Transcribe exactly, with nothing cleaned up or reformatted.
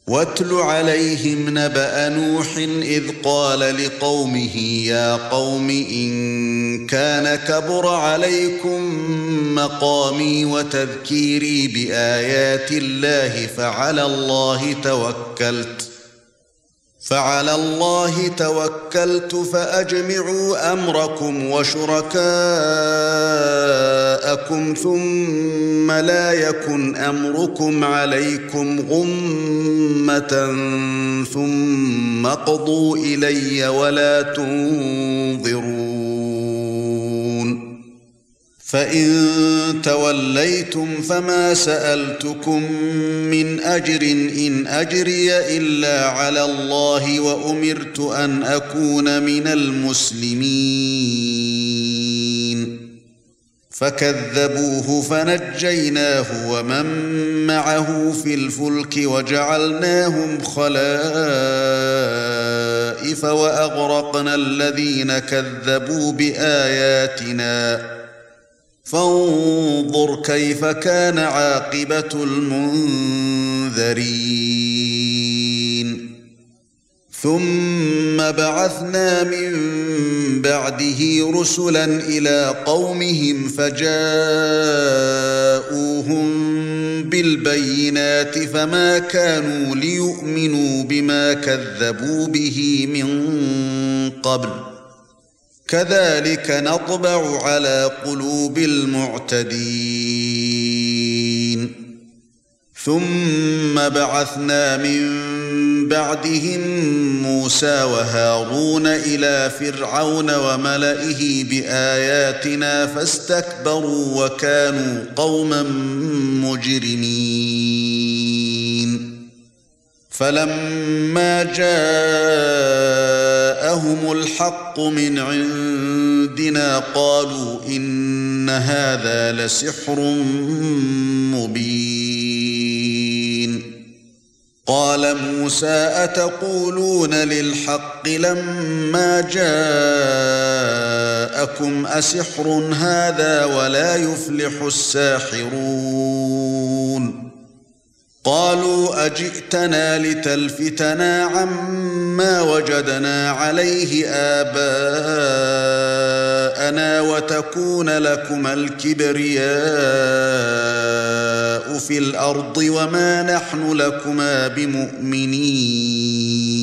واتل عليهم نبأ نوح إذ قال لقومه يا قوم إن كان كبر عليكم مقامي وتذكيري بآيات الله فعلى الله توكلت فعلى الله توكلت فأجمعوا أمركم وشركاءكم ثم لا يكن أمركم عليكم غمة ثم اقضوا إلي ولا تنظرون فإن توليتم فما سألتكم من أجر إن أجري إلا على الله وأمرت أن أكون من المسلمين فكذبوه فنجيناه ومن معه في الفلك وجعلناهم خلائف وأغرقنا الذين كذبوا بآياتنا فانظر كيف كان عاقبة المنذرين ثم بعثنا من بعده رسلا إلى قومهم فجاءوهم بالبينات فما كانوا ليؤمنوا بما كذبوا به من قبل كذلك نطبع على قلوب المعتدين ثم بعثنا من بعدهم موسى وهارون إلى فرعون وملئه بآياتنا فاستكبروا وكانوا قوما مجرمين فلما جاءهم الحق من عندنا قالوا إن هذا لسحر مبين قال موسى أتقولون للحق لما جاءكم أسحر هذا ولا يفلح الساحرون قالوا أجئتنا لتلفتنا عما وجدنا عليه آباءنا وتكون لكما الكبرياء في الأرض وما نحن لكما بمؤمنين